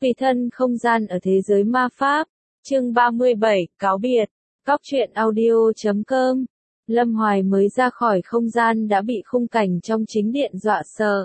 Tùy thân không gian ở thế giới ma pháp. Chương 37, cáo biệt. Cóc truyện audio.com. Lâm Hoài mới ra khỏi không gian đã bị khung cảnh trong chính điện dọa sợ.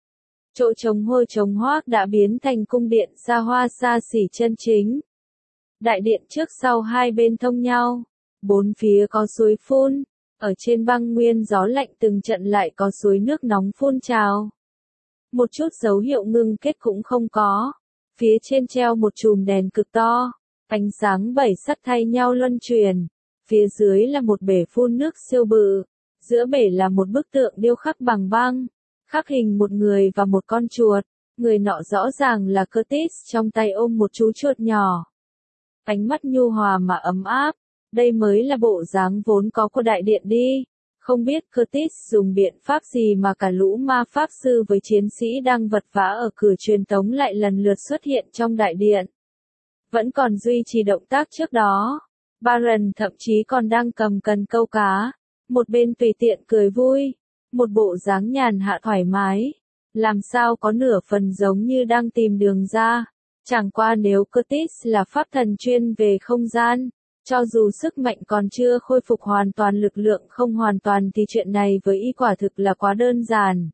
Chỗ trống hôi trống hoác đã biến thành cung điện xa hoa xa xỉ chân chính. Đại điện trước sau hai bên thông nhau, bốn phía có suối phun, ở trên băng nguyên gió lạnh từng trận lại có suối nước nóng phun trào. Một chút dấu hiệu ngưng kết cũng không có. Phía trên treo một chùm đèn cực to, ánh sáng bảy sắc thay nhau luân chuyển. Phía dưới là một bể phun nước siêu bự, giữa bể là một bức tượng điêu khắc bằng băng, khắc hình một người và một con chuột. Người nọ rõ ràng là Curtis, trong tay ôm một chú chuột nhỏ. Ánh mắt nhu hòa mà ấm áp, đây mới là bộ dáng vốn có của đại điện đi. Không biết Curtis dùng biện pháp gì mà cả lũ ma pháp sư với chiến sĩ đang vật vã ở cửa truyền tống lại lần lượt xuất hiện trong đại điện. Vẫn còn duy trì động tác trước đó. Baron thậm chí còn đang cầm cần câu cá, một bên tùy tiện cười vui, một bộ dáng nhàn hạ thoải mái, làm sao có nửa phần giống như đang tìm đường ra. Chẳng qua nếu Curtis là pháp thần chuyên về không gian, cho dù sức mạnh còn chưa khôi phục hoàn toàn, lực lượng không hoàn toàn, thì chuyện này với y quả thực là quá đơn giản.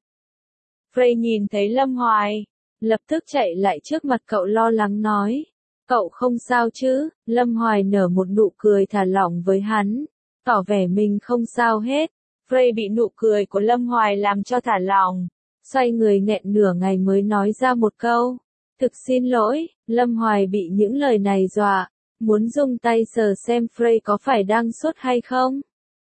Frey nhìn thấy Lâm Hoài, lập tức chạy lại trước mặt cậu lo lắng nói. Cậu không sao chứ? Lâm Hoài nở một nụ cười thả lỏng với hắn, tỏ vẻ mình không sao hết. Frey bị nụ cười của Lâm Hoài làm cho thả lỏng, xoay người nghẹn nửa ngày mới nói ra một câu. Thực xin lỗi. Lâm Hoài bị những lời này dọa, muốn dùng tay sờ xem Frey có phải đang sốt hay không.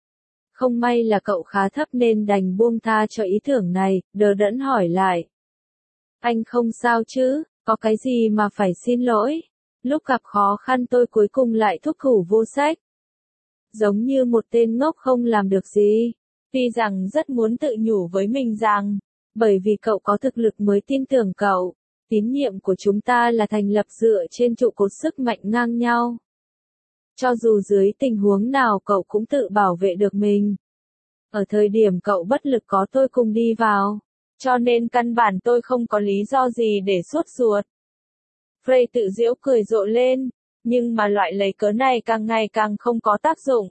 Không may là cậu khá thấp nên đành buông tha cho ý tưởng này, đờ đẫn hỏi lại. Anh không sao chứ? Có cái gì mà phải xin lỗi? Lúc gặp khó khăn tôi cuối cùng lại thúc thủ vô sách. Giống như một tên ngốc không làm được gì. Tuy rằng rất muốn tự nhủ với mình rằng, bởi vì cậu có thực lực mới tin tưởng cậu. Tín nhiệm của chúng ta là thành lập dựa trên trụ cột sức mạnh ngang nhau. Cho dù dưới tình huống nào cậu cũng tự bảo vệ được mình. Ở thời điểm cậu bất lực có tôi cùng đi vào. Cho nên căn bản tôi không có lý do gì để sốt ruột. Frey tự giễu cười rộ lên, nhưng mà loại lấy cớ này càng ngày càng không có tác dụng.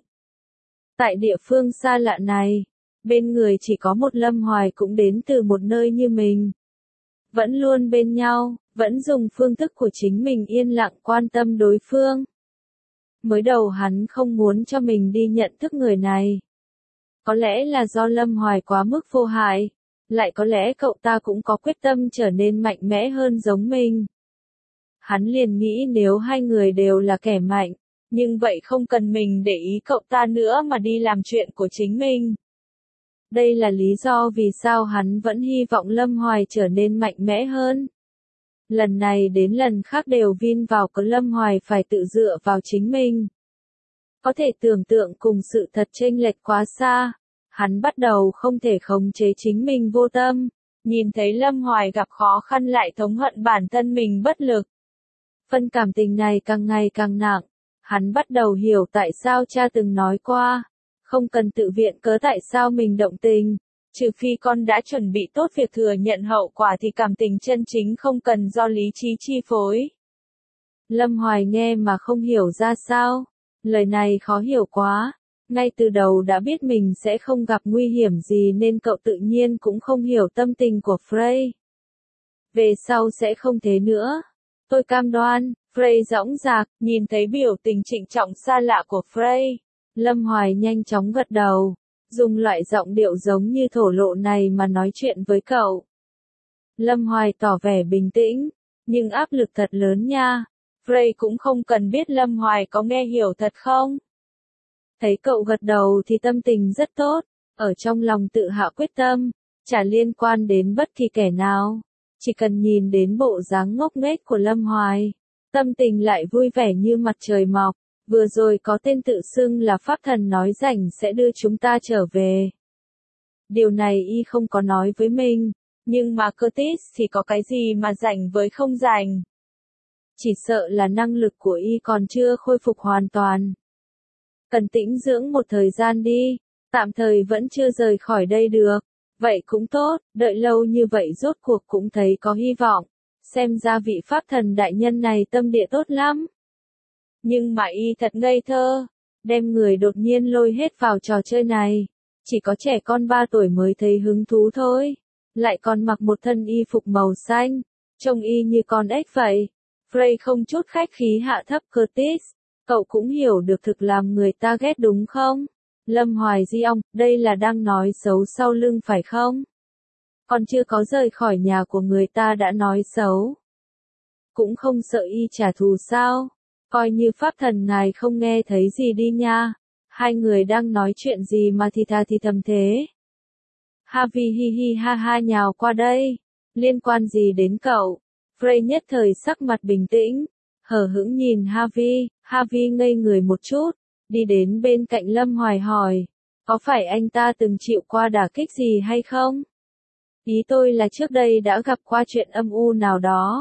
Tại địa phương xa lạ này, bên người chỉ có một Lâm Hoài cũng đến từ một nơi như mình. Vẫn luôn bên nhau, vẫn dùng phương thức của chính mình yên lặng quan tâm đối phương. Mới đầu hắn không muốn cho mình đi nhận thức người này. Có lẽ là do Lâm Hoài quá mức vô hại, lại có lẽ cậu ta cũng có quyết tâm trở nên mạnh mẽ hơn giống mình. Hắn liền nghĩ nếu hai người đều là kẻ mạnh, nhưng vậy không cần mình để ý cậu ta nữa mà đi làm chuyện của chính mình. Đây là lý do vì sao hắn vẫn hy vọng Lâm Hoài trở nên mạnh mẽ hơn. Lần này đến lần khác đều vin vào cớ Lâm Hoài phải tự dựa vào chính mình. Có thể tưởng tượng cùng sự thật chênh lệch quá xa, hắn bắt đầu không thể khống chế chính mình vô tâm, nhìn thấy Lâm Hoài gặp khó khăn lại thống hận bản thân mình bất lực. Phân cảm tình này càng ngày càng nặng, hắn bắt đầu hiểu tại sao cha từng nói qua, không cần tự viện cớ tại sao mình động tình, trừ phi con đã chuẩn bị tốt việc thừa nhận hậu quả thì cảm tình chân chính không cần do lý trí chi phối. Lâm Hoài nghe mà không hiểu ra sao, lời này khó hiểu quá, ngay từ đầu đã biết mình sẽ không gặp nguy hiểm gì nên cậu tự nhiên cũng không hiểu tâm tình của Frey. Về sau sẽ không thế nữa. Tôi cam đoan. Frey dõng dạc, nhìn thấy biểu tình trịnh trọng xa lạ của Frey. Lâm Hoài nhanh chóng gật đầu, dùng loại giọng điệu giống như thổ lộ này mà nói chuyện với cậu. Lâm Hoài tỏ vẻ bình tĩnh, nhưng áp lực thật lớn nha. Frey cũng không cần biết Lâm Hoài có nghe hiểu thật không. Thấy cậu gật đầu thì tâm tình rất tốt, ở trong lòng tự hạ quyết tâm, chả liên quan đến bất kỳ kẻ nào. Chỉ cần nhìn đến bộ dáng ngốc nghếch của Lâm Hoài, tâm tình lại vui vẻ như mặt trời mọc. Vừa rồi có tên tự xưng là pháp thần nói rảnh sẽ đưa chúng ta trở về. Điều này y không có nói với mình, nhưng mà Curtis thì có cái gì mà rảnh với không rảnh. Chỉ sợ là năng lực của y còn chưa khôi phục hoàn toàn. Cần tĩnh dưỡng một thời gian đi, tạm thời vẫn chưa rời khỏi đây được. Vậy cũng tốt, đợi lâu như vậy rốt cuộc cũng thấy có hy vọng. xem ra vị pháp thần đại nhân này tâm địa tốt lắm. Nhưng mà y thật ngây thơ, đem người đột nhiên lôi hết vào trò chơi này. Chỉ có trẻ con 3 tuổi mới thấy hứng thú thôi. Lại còn mặc một thân y phục màu xanh, trông y như con ếch vậy. Frey không chút khách khí hạ thấp Curtis. Cậu cũng hiểu được thực làm người ta ghét đúng không? Lâm Hoài Di ong, đây là đang nói xấu sau lưng phải không? Còn chưa có rời khỏi nhà của người ta đã nói xấu. Cũng không sợ y trả thù sao? Coi như pháp thần ngài không nghe thấy gì đi nha. Hai người đang nói chuyện gì mà thì thà thì thầm thế? Harvey hi hi ha ha nhào qua đây. Liên quan gì đến cậu? Frey nhất thời sắc mặt bình tĩnh, hờ hững nhìn Harvey. Harvey ngây người một chút, đi đến bên cạnh Lâm Hoài hỏi, có phải anh ta từng chịu qua đả kích gì hay không? Ý tôi là trước đây đã gặp qua chuyện âm u nào đó,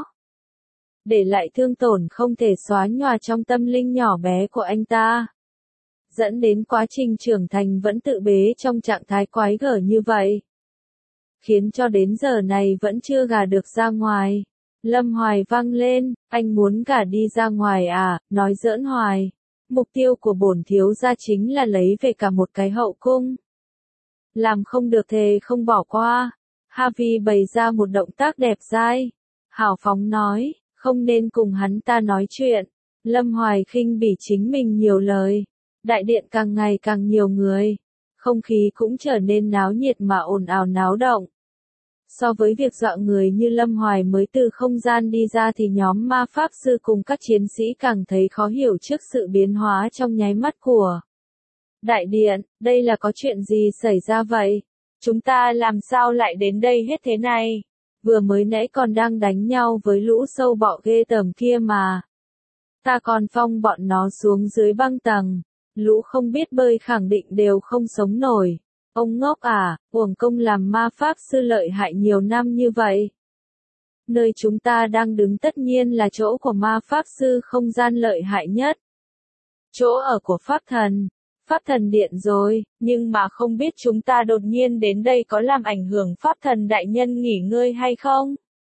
để lại thương tổn không thể xóa nhòa trong tâm linh nhỏ bé của anh ta, dẫn đến quá trình trưởng thành vẫn tự bế trong trạng thái quái gở như vậy, khiến cho đến giờ này vẫn chưa gả được ra ngoài. Lâm Hoài vang lên, anh muốn gả đi ra ngoài à? Nói giỡn hoài. Mục tiêu của bổn thiếu gia chính là lấy về cả một cái hậu cung. Làm không được thề không bỏ qua. Harvey bày ra một động tác đẹp dai. Hào phóng nói, không nên cùng hắn ta nói chuyện. Lâm Hoài khinh bỉ chính mình nhiều lời. Đại điện càng ngày càng nhiều người. Không khí cũng trở nên náo nhiệt mà ồn ào náo động. So với việc dọa người như Lâm Hoài mới từ không gian đi ra thì nhóm ma pháp sư cùng các chiến sĩ càng thấy khó hiểu trước sự biến hóa trong nháy mắt của đại điện. Đây là có chuyện gì xảy ra vậy? Chúng ta làm sao lại đến đây hết thế này? Vừa mới nãy còn đang đánh nhau với lũ sâu bọ ghê tởm kia mà. Ta còn phong bọn nó xuống dưới băng tầng. Lũ không biết bơi khẳng định đều không sống nổi. Ông ngốc à, uổng công làm ma pháp sư lợi hại nhiều năm như vậy. Nơi chúng ta đang đứng tất nhiên là chỗ của ma pháp sư không gian lợi hại nhất. Chỗ ở của pháp thần điện rồi, nhưng mà không biết chúng ta đột nhiên đến đây có làm ảnh hưởng pháp thần đại nhân nghỉ ngơi hay không?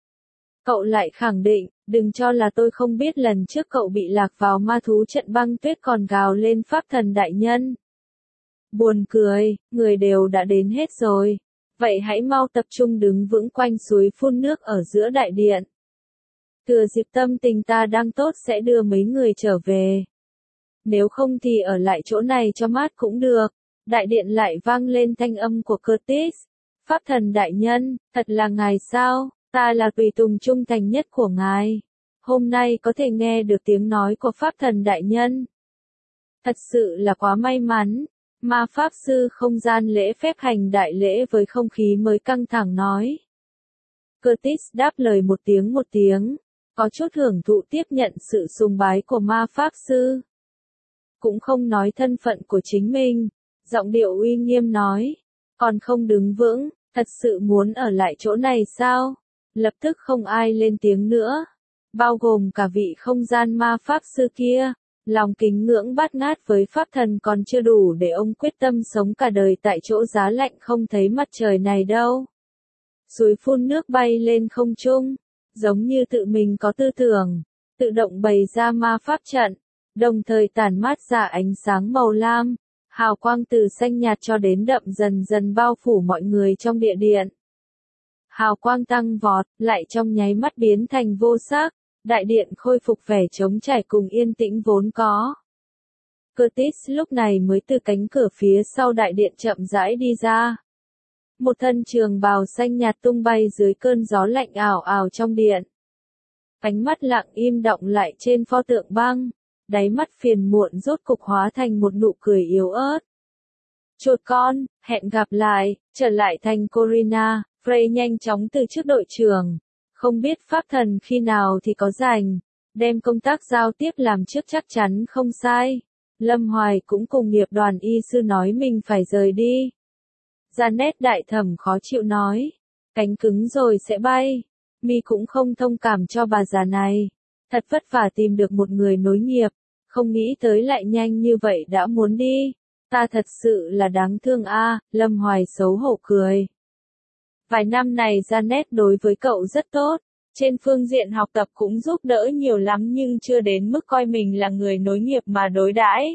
Cậu lại khẳng định, đừng cho là tôi không biết lần trước cậu bị lạc vào ma thú trận băng tuyết còn gào lên pháp thần đại nhân. Buồn cười, người đều đã đến hết rồi. Vậy hãy mau tập trung đứng vững quanh suối phun nước ở giữa đại điện. Thừa dịp tâm tình ta đang tốt sẽ đưa mấy người trở về. Nếu không thì ở lại chỗ này cho mát cũng được. Đại điện lại vang lên thanh âm của Curtis. Pháp thần đại nhân, thật là ngài sao? Ta là tùy tùng trung thành nhất của ngài. Hôm nay có thể nghe được tiếng nói của pháp thần đại nhân. Thật sự là quá may mắn. Ma pháp sư không gian lễ phép hành đại lễ với không khí mới căng thẳng nói. Curtis đáp lời một tiếng, có chút hưởng thụ tiếp nhận sự sùng bái của ma pháp sư. Cũng không nói thân phận của chính mình, giọng điệu uy nghiêm nói, còn không đứng vững, thật sự muốn ở lại chỗ này sao? Lập tức không ai lên tiếng nữa, bao gồm cả vị không gian ma pháp sư kia. Lòng kính ngưỡng bát ngát với pháp thần còn chưa đủ để ông quyết tâm sống cả đời tại chỗ giá lạnh không thấy mặt trời này đâu. Suối phun nước bay lên không trung, giống như tự mình có tư tưởng, tự động bày ra ma pháp trận, đồng thời tản mát ra ánh sáng màu lam, hào quang từ xanh nhạt cho đến đậm dần dần bao phủ mọi người trong địa điện. Hào quang tăng vọt, lại trong nháy mắt biến thành vô sắc. Đại điện khôi phục vẻ trống trải cùng yên tĩnh vốn có. Curtis lúc này mới từ cánh cửa phía sau đại điện chậm rãi đi ra. Một thân trường bào xanh nhạt tung bay dưới cơn gió lạnh ảo ảo trong điện. Ánh mắt lặng im đọng lại trên pho tượng băng, đáy mắt phiền muộn rốt cục hóa thành một nụ cười yếu ớt. Chuột con, hẹn gặp lại, trở lại thành Corina, Frey nhanh chóng từ chức đội trưởng. Không biết pháp thần khi nào thì có rảnh, đem công tác giao tiếp làm trước chắc chắn không sai. Lâm Hoài cũng cùng nghiệp đoàn y sư nói mình phải rời đi. Janet đại thẩm khó chịu nói, cánh cứng rồi sẽ bay. Mi cũng không thông cảm cho bà già này. Thật vất vả tìm được một người nối nghiệp, không nghĩ tới lại nhanh như vậy đã muốn đi. Ta thật sự là đáng thương a. Lâm Hoài xấu hổ cười. Vài năm này Janet đối với cậu rất tốt, Trên phương diện học tập cũng giúp đỡ nhiều lắm nhưng chưa đến mức coi mình là người nối nghiệp mà đối đãi.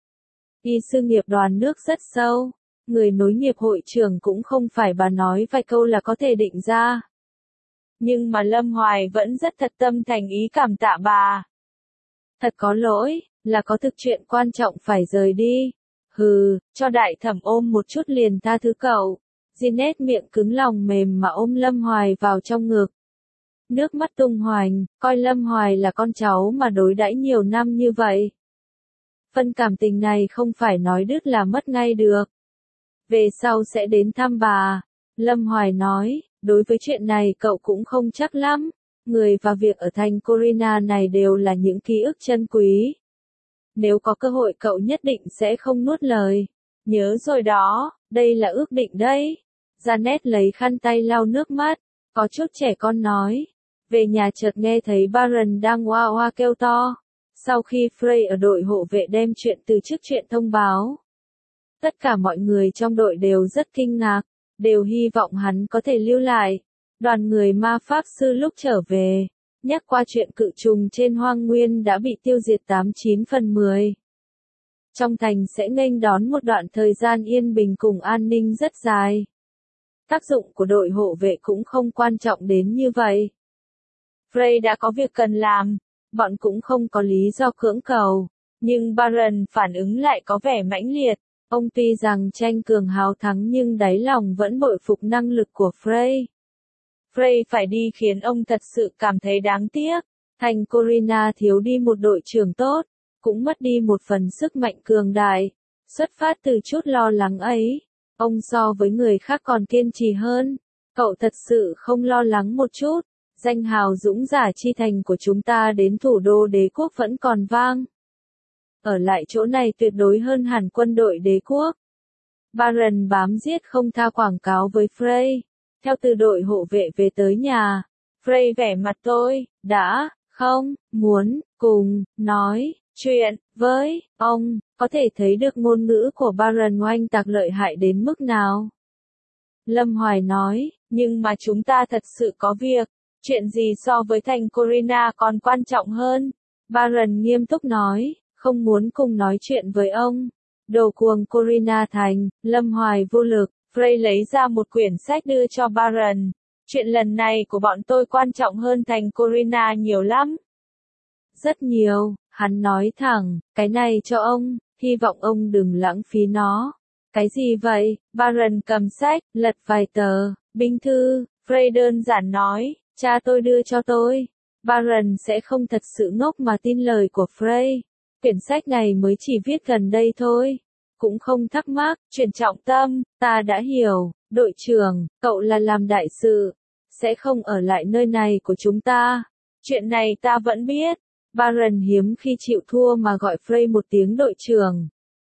Y sư nghiệp đoàn nước rất sâu, người nối nghiệp hội trưởng cũng không phải bà nói vài câu là có thể định ra. Nhưng mà Lâm Hoài vẫn rất thật tâm thành ý cảm tạ bà. Thật có lỗi, là có thực chuyện quan trọng phải rời đi. Hừ, cho đại thẩm ôm một chút liền tha thứ cậu. Ginette miệng cứng lòng mềm mà ôm Lâm Hoài vào trong ngực. Nước mắt tung hoành, coi Lâm Hoài là con cháu mà đối đãi nhiều năm như vậy. Phân cảm tình này không phải nói đứt là mất ngay được. Về sau sẽ đến thăm bà. Lâm Hoài nói, đối với chuyện này cậu cũng không chắc lắm. Người và việc ở thành Corina này đều là những ký ức chân quý. Nếu có cơ hội cậu nhất định sẽ không nuốt lời. Nhớ rồi đó, đây là ước định đấy. Janet lấy khăn tay lau nước mắt, có chút trẻ con nói. Về nhà chợt nghe thấy Baron đang oa oa kêu to. Sau khi Frey ở đội hộ vệ đem chuyện từ trước chuyện thông báo. Tất cả mọi người trong đội đều rất kinh ngạc, đều hy vọng hắn có thể lưu lại. Đoàn người ma pháp sư lúc trở về, nhắc qua chuyện cự trùng trên hoang nguyên đã bị tiêu diệt 89/10. Trong thành sẽ nghênh đón một đoạn thời gian yên bình cùng an ninh rất dài. Tác dụng của đội hộ vệ cũng không quan trọng đến như vậy. Frey đã có việc cần làm, bọn cũng không có lý do cưỡng cầu, nhưng Baron phản ứng lại có vẻ mãnh liệt. Ông tuy rằng tranh cường hào thắng nhưng đáy lòng vẫn bội phục năng lực của Frey. Frey phải đi khiến ông thật sự cảm thấy đáng tiếc. Thành Corina thiếu đi một đội trưởng tốt, cũng mất đi một phần sức mạnh cường đại. Xuất phát từ chút lo lắng ấy, ông so với người khác còn kiên trì hơn. Cậu thật sự không lo lắng một chút. Danh hào dũng giả chi thành của chúng ta đến thủ đô đế quốc vẫn còn vang. Ở lại chỗ này tuyệt đối hơn hẳn quân đội đế quốc. Baron bám giết không tha quảng cáo với Frey. Theo từ đội hộ vệ về tới nhà, Frey vẻ mặt tôi, đã, không, muốn, cùng, nói, chuyện, với, ông, có thể thấy được ngôn ngữ của Baron oanh tạc lợi hại đến mức nào. Lâm Hoài nói, nhưng mà chúng ta thật sự có việc, chuyện gì so với thành Corina còn quan trọng hơn. Baron nghiêm túc nói, không muốn cùng nói chuyện với ông. Đồ cuồng Corina thành, Lâm Hoài vô lực. Frey lấy ra một quyển sách đưa cho Baron. Chuyện lần này của bọn tôi quan trọng hơn thành Corina nhiều lắm. Rất nhiều, hắn nói thẳng, cái này cho ông, hy vọng ông đừng lãng phí nó. Cái gì vậy? Baron cầm sách, lật vài tờ, binh thư, Frey đơn giản nói, cha tôi đưa cho tôi. Baron sẽ không thật sự ngốc mà tin lời của Frey. Quyển sách này mới chỉ viết gần đây thôi. Cũng không thắc mắc, chuyển trọng tâm, ta đã hiểu, đội trưởng, cậu là làm đại sự, sẽ không ở lại nơi này của chúng ta. Chuyện này ta vẫn biết. Baron hiếm khi chịu thua mà gọi Frey một tiếng đội trưởng.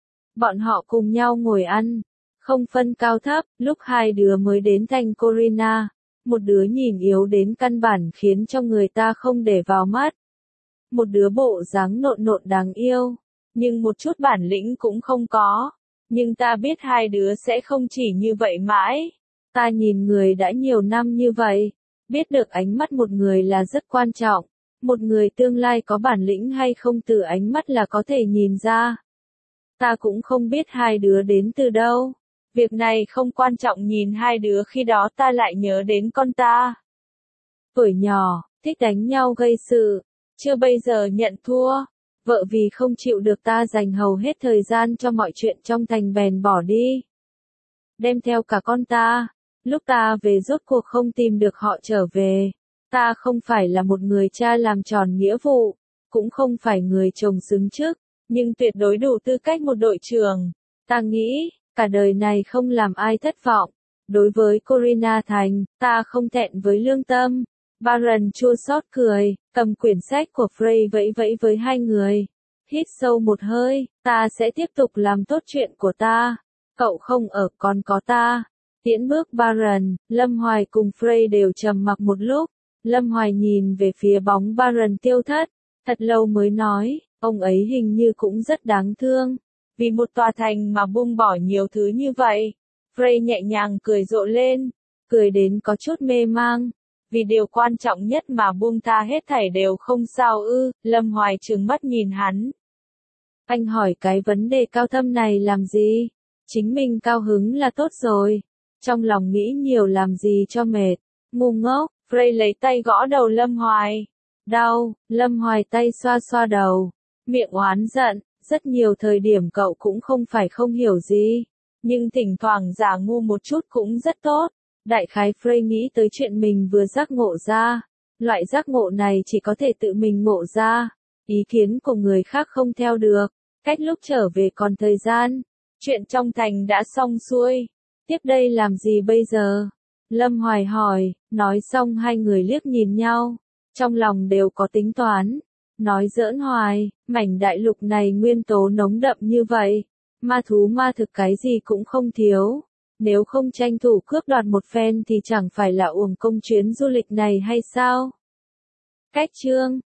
Bọn họ cùng nhau ngồi ăn, không phân cao thấp, lúc hai đứa mới đến thành Corina, một đứa nhìn yếu đến căn bản khiến cho người ta không để vào mắt. Một đứa bộ dáng nộn nộn đáng yêu, nhưng một chút bản lĩnh cũng không có. Nhưng ta biết hai đứa sẽ không chỉ như vậy mãi. Ta nhìn người đã nhiều năm như vậy, biết được ánh mắt một người là rất quan trọng. Một người tương lai có bản lĩnh hay không từ ánh mắt là có thể nhìn ra. Ta cũng không biết hai đứa đến từ đâu. Việc này không quan trọng, nhìn hai đứa khi đó ta lại nhớ đến con ta. Tuổi nhỏ, thích đánh nhau gây sự, chưa bây giờ nhận thua. Vợ vì không chịu được ta dành hầu hết thời gian cho mọi chuyện trong thành bèn bỏ đi. Đem theo cả con ta. Lúc ta về rốt cuộc không tìm được họ trở về. Ta không phải là một người cha làm tròn nghĩa vụ, cũng không phải người chồng xứng chức, nhưng tuyệt đối đủ tư cách một đội trưởng. Ta nghĩ, cả đời này không làm ai thất vọng. Đối với Corina Thành, ta không thẹn với lương tâm. Baron chua xót cười, cầm quyển sách của Frey vẫy vẫy với hai người. Hít sâu một hơi, ta sẽ tiếp tục làm tốt chuyện của ta. Cậu không ở còn có ta. Tiễn bước Baron, Lâm Hoài cùng Frey đều trầm mặc một lúc. Lâm Hoài nhìn về phía bóng Baron tiêu thất, thật lâu mới nói, ông ấy hình như cũng rất đáng thương. Vì một tòa thành mà buông bỏ nhiều thứ như vậy. Frey nhẹ nhàng cười rộ lên, cười đến có chút mê mang. vì điều quan trọng nhất mà buông tha hết thảy đều không sao ư? Lâm Hoài trừng mắt nhìn hắn. Anh hỏi cái vấn đề cao thâm này làm gì? Chính mình cao hứng là tốt rồi. Trong lòng nghĩ nhiều làm gì cho mệt. Ngu ngốc, Frey lấy tay gõ đầu Lâm Hoài. Đau, Lâm Hoài tay xoa xoa đầu. Miệng oán giận, rất nhiều thời điểm cậu cũng không phải không hiểu gì. Nhưng thỉnh thoảng giả ngu một chút cũng rất tốt. Đại khái Frey nghĩ tới chuyện mình vừa giác ngộ ra. Loại giác ngộ này chỉ có thể tự mình ngộ ra. Ý kiến của người khác không theo được. Cách lúc trở về còn thời gian. Chuyện trong thành đã xong xuôi. Tiếp đây làm gì bây giờ? Lâm Hoài hỏi, nói xong hai người liếc nhìn nhau. Trong lòng đều có tính toán. Nói giỡn hoài, mảnh đại lục này nguyên tố nồng đậm như vậy. Ma thú ma thực cái gì cũng không thiếu. Nếu không tranh thủ cướp đoạt một phen thì chẳng phải là uổng công chuyến du lịch này hay sao? Cách chương